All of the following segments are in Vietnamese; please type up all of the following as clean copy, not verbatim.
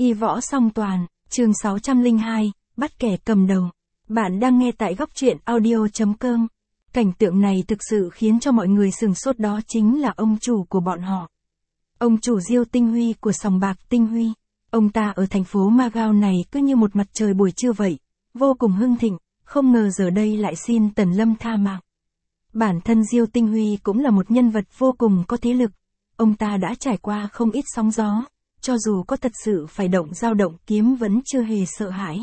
Y võ song toàn, chương 602, bắt kẻ cầm đầu. Bạn đang nghe tại góc truyện audio.com. Cảnh tượng này thực sự khiến cho mọi người sửng sốt, đó chính là ông chủ của bọn họ. Ông chủ Diêu Tinh Huy của sòng bạc Tinh Huy. Ông ta ở thành phố Macau này cứ như một mặt trời buổi trưa vậy, vô cùng hưng thịnh, không ngờ giờ đây lại xin Tần Lâm tha mạng. Bản thân Diêu Tinh Huy cũng là một nhân vật vô cùng có thế lực. Ông ta đã trải qua không ít sóng gió, cho dù có thật sự phải dao động kiếm vẫn chưa hề sợ hãi.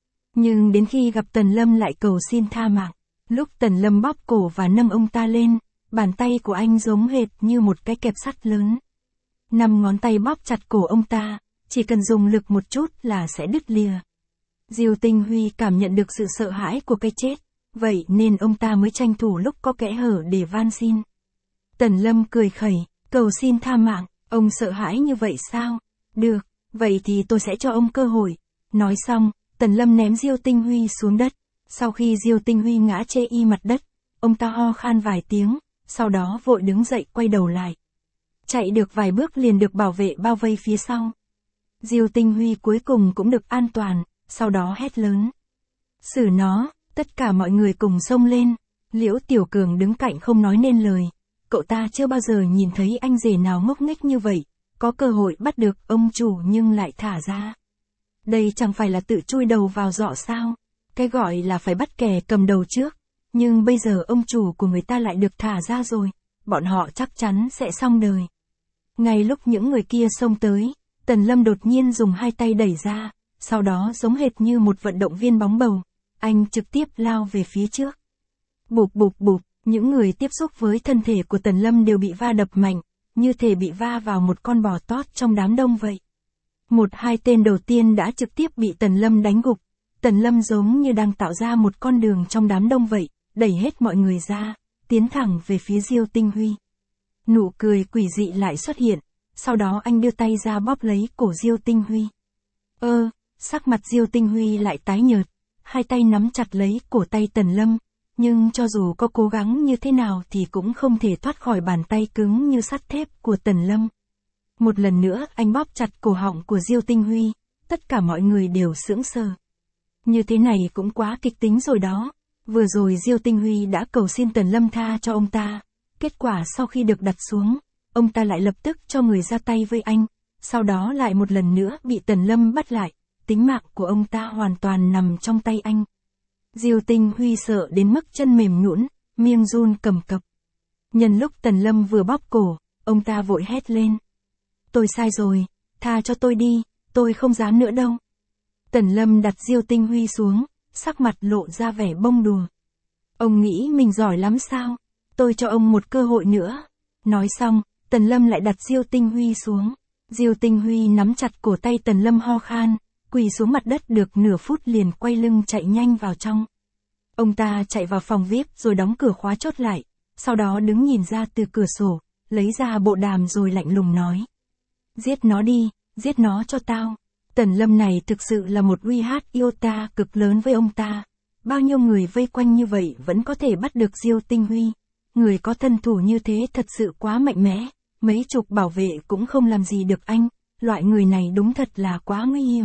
Nhưng đến khi gặp Tần Lâm lại cầu xin tha mạng, lúc Tần Lâm bóp cổ và nâng ông ta lên, bàn tay của anh giống hệt như một cái kẹp sắt lớn. 5 ngón tay bóp chặt cổ ông ta, chỉ cần dùng lực một chút là sẽ đứt lìa. Diêu Tinh Huy cảm nhận được sự sợ hãi của cái chết, vậy nên ông ta mới tranh thủ lúc có kẽ hở để van xin. Tần Lâm cười khẩy, cầu xin tha mạng, ông sợ hãi như vậy sao? Được, vậy thì tôi sẽ cho ông cơ hội. Nói xong, Tần Lâm ném Diêu Tinh Huy xuống đất. Sau khi Diêu Tinh Huy ngã chê y mặt đất, ông ta ho khan vài tiếng, sau đó vội đứng dậy quay đầu lại. Chạy được vài bước liền được bảo vệ bao vây phía sau. Diêu Tinh Huy cuối cùng cũng được an toàn, sau đó hét lớn. Xử nó, tất cả mọi người cùng xông lên. Liễu Tiểu Cường đứng cạnh không nói nên lời. Cậu ta chưa bao giờ nhìn thấy anh rể nào ngốc nghếch như vậy, có cơ hội bắt được ông chủ nhưng lại thả ra. Đây chẳng phải là tự chui đầu vào giỏ sao? Cái gọi là phải bắt kẻ cầm đầu trước, nhưng bây giờ ông chủ của người ta lại được thả ra rồi, bọn họ chắc chắn sẽ xong đời. Ngay lúc những người kia xông tới, Tần Lâm đột nhiên dùng hai tay đẩy ra, sau đó giống hệt như một vận động viên bóng bầu, anh trực tiếp lao về phía trước. Bụp bụp bụp, những người tiếp xúc với thân thể của Tần Lâm đều bị va đập mạnh, như thể bị va vào một con bò tót trong đám đông vậy. 1-2 tên đầu tiên đã trực tiếp bị Tần Lâm đánh gục. Tần Lâm giống như đang tạo ra một con đường trong đám đông vậy, đẩy hết mọi người ra, tiến thẳng về phía Diêu Tinh Huy. Nụ cười quỷ dị lại xuất hiện, sau đó anh đưa tay ra bóp lấy cổ Diêu Tinh Huy. Sắc mặt Diêu Tinh Huy lại tái nhợt, hai tay nắm chặt lấy cổ tay Tần Lâm, nhưng cho dù có cố gắng như thế nào thì cũng không thể thoát khỏi bàn tay cứng như sắt thép của Tần Lâm. Một lần nữa anh bóp chặt cổ họng của Diêu Tinh Huy, tất cả mọi người đều sững sờ. Như thế này cũng quá kịch tính rồi đó. Vừa rồi Diêu Tinh Huy đã cầu xin Tần Lâm tha cho ông ta, kết quả sau khi được đặt xuống, ông ta lại lập tức cho người ra tay với anh, sau đó lại một lần nữa bị Tần Lâm bắt lại, tính mạng của ông ta hoàn toàn nằm trong tay anh. Diêu Tinh Huy sợ đến mức chân mềm nhũn, miệng run cầm cập. Nhân lúc Tần Lâm vừa bóp cổ, ông ta vội hét lên. Tôi sai rồi, tha cho tôi đi, tôi không dám nữa đâu. Tần Lâm đặt Diêu Tinh Huy xuống, sắc mặt lộ ra vẻ bông đùa. Ông nghĩ mình giỏi lắm sao? Tôi cho ông một cơ hội nữa. Nói xong, Tần Lâm lại đặt Diêu Tinh Huy xuống. Diêu Tinh Huy nắm chặt cổ tay Tần Lâm ho khan, quỳ xuống mặt đất được nửa phút liền quay lưng chạy nhanh vào trong. Ông ta chạy vào phòng VIP rồi đóng cửa khóa chốt lại, sau đó đứng nhìn ra từ cửa sổ, lấy ra bộ đàm rồi lạnh lùng nói. Giết nó đi, giết nó cho tao. Tần Lâm này thực sự là một uy hát iota cực lớn với ông ta. Bao nhiêu người vây quanh như vậy vẫn có thể bắt được Diêu Tinh Huy. Người có thân thủ như thế thật sự quá mạnh mẽ, mấy chục bảo vệ cũng không làm gì được anh. Loại người này đúng thật là quá nguy hiểm.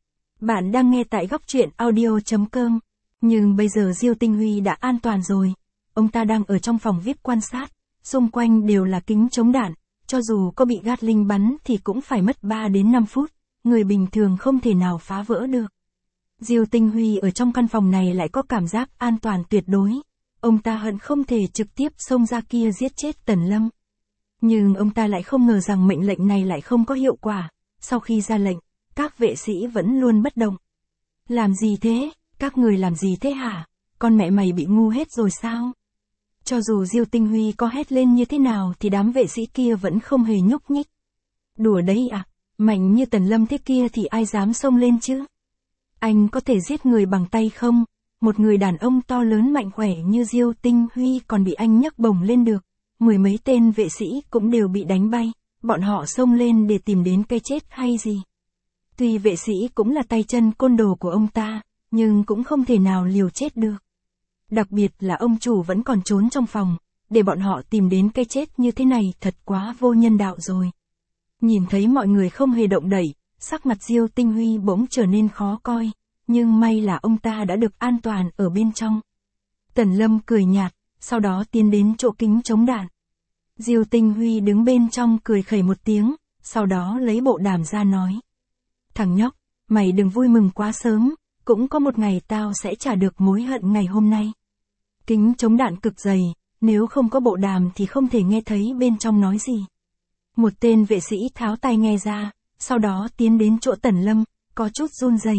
Bạn đang nghe tại góc truyện audio.com. Nhưng bây giờ Diêu Tinh Huy đã an toàn rồi. Ông ta đang ở trong phòng VIP quan sát, xung quanh đều là kính chống đạn. Cho dù có bị Gatling bắn thì cũng phải mất 3 đến 5 phút, người bình thường không thể nào phá vỡ được. Diêu Tinh Huy ở trong căn phòng này lại có cảm giác an toàn tuyệt đối. Ông ta hận không thể trực tiếp xông ra kia giết chết Tần Lâm. Nhưng ông ta lại không ngờ rằng mệnh lệnh này lại không có hiệu quả. Sau khi ra lệnh, các vệ sĩ vẫn luôn bất động. Làm gì thế? Các người làm gì thế hả? Con mẹ mày bị ngu hết rồi sao? Cho dù Diêu Tinh Huy có hét lên như thế nào thì đám vệ sĩ kia vẫn không hề nhúc nhích. Đùa đấy à? Mạnh như Tần Lâm thế kia thì ai dám xông lên chứ? Anh có thể giết người bằng tay không? Một người đàn ông to lớn mạnh khỏe như Diêu Tinh Huy còn bị anh nhấc bổng lên được. 10 mấy tên vệ sĩ cũng đều bị đánh bay. Bọn họ xông lên để tìm đến cái chết hay gì? Tuy vệ sĩ cũng là tay chân côn đồ của ông ta, nhưng cũng không thể nào liều chết được. Đặc biệt là ông chủ vẫn còn trốn trong phòng, để bọn họ tìm đến cái chết như thế này thật quá vô nhân đạo rồi. Nhìn thấy mọi người không hề động đậy, Sắc mặt Diêu Tinh Huy bỗng trở nên khó coi, nhưng may là ông ta đã được an toàn ở bên trong. Tần Lâm cười nhạt, sau đó tiến đến chỗ kính chống đạn. Diêu Tinh Huy đứng bên trong cười khẩy một tiếng, sau đó lấy bộ đàm ra nói. Thằng nhóc, mày đừng vui mừng quá sớm, cũng có một ngày tao sẽ trả được mối hận ngày hôm nay. Kính chống đạn cực dày, nếu không có bộ đàm thì không thể nghe thấy bên trong nói gì. Một tên vệ sĩ tháo tai nghe ra, sau đó tiến đến chỗ Tần Lâm, có chút run rẩy.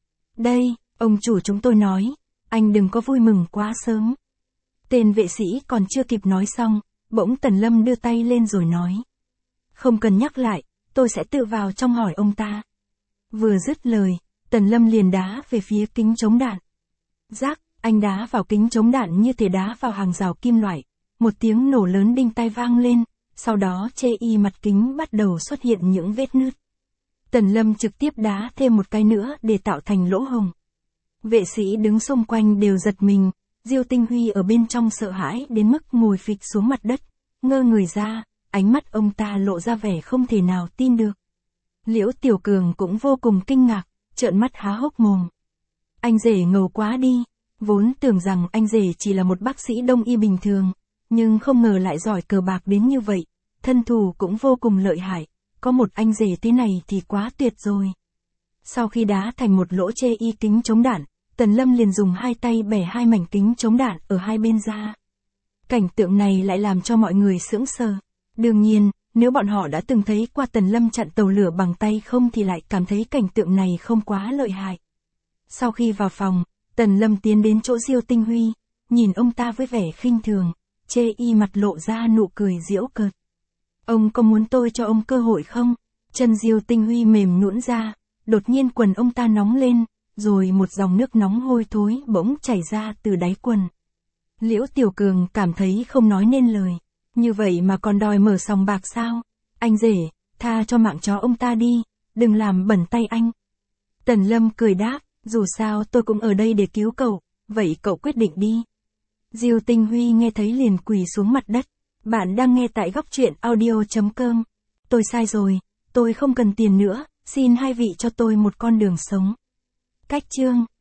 Đây, ông chủ chúng tôi nói, anh đừng có vui mừng quá sớm. Tên vệ sĩ còn chưa kịp nói xong, bỗng Tần Lâm đưa tay lên rồi nói. Không cần nhắc lại, tôi sẽ tự vào trong hỏi ông ta. Vừa dứt lời, Tần Lâm liền đá về phía kính chống đạn. Rác, anh đá vào kính chống đạn như thể đá vào hàng rào kim loại. Một tiếng nổ lớn đinh tai vang lên, sau đó trên mặt kính bắt đầu xuất hiện những vết nứt. Tần Lâm trực tiếp đá thêm một cái nữa để tạo thành lỗ hổng. Vệ sĩ đứng xung quanh đều giật mình, Diêu Tinh Huy ở bên trong sợ hãi đến mức ngồi phịch xuống mặt đất, ngơ người ra, ánh mắt ông ta lộ ra vẻ không thể nào tin được. Liễu Tiểu Cường cũng vô cùng kinh ngạc, trợn mắt há hốc mồm. Anh rể ngầu quá đi, vốn tưởng rằng anh rể chỉ là một bác sĩ đông y bình thường, nhưng không ngờ lại giỏi cờ bạc đến như vậy, thân thủ cũng vô cùng lợi hại, có một anh rể thế này thì quá tuyệt rồi. Sau khi đá thành một lỗ chê y kính chống đạn, Tần Lâm liền dùng hai tay bẻ hai mảnh kính chống đạn ở hai bên ra. Cảnh tượng này lại làm cho mọi người sững sờ. Đương nhiên, nếu bọn họ đã từng thấy qua Tần Lâm chặn tàu lửa bằng tay không thì lại cảm thấy cảnh tượng này không quá lợi hại. Sau khi vào phòng, Tần Lâm tiến đến chỗ Diêu Tinh Huy, nhìn ông ta với vẻ khinh thường, chê y mặt lộ ra nụ cười giễu cợt. Ông có muốn tôi cho ông cơ hội không? Chân Diêu Tinh Huy mềm nhũn ra, đột nhiên quần ông ta nóng lên, rồi một dòng nước nóng hôi thối bỗng chảy ra từ đáy quần. Liễu Tiểu Cường cảm thấy không nói nên lời, như vậy mà còn đòi mở sòng bạc sao? Anh rể, tha cho mạng chó ông ta đi, đừng làm bẩn tay anh. Tần Lâm cười đáp, dù sao tôi cũng ở đây để cứu cậu, vậy cậu quyết định đi. Diêu Tinh Huy nghe thấy liền quỳ xuống mặt đất. Bạn đang nghe tại góc truyện audio.com. Tôi sai rồi, tôi không cần tiền nữa, xin hai vị cho tôi một con đường sống. Cách chương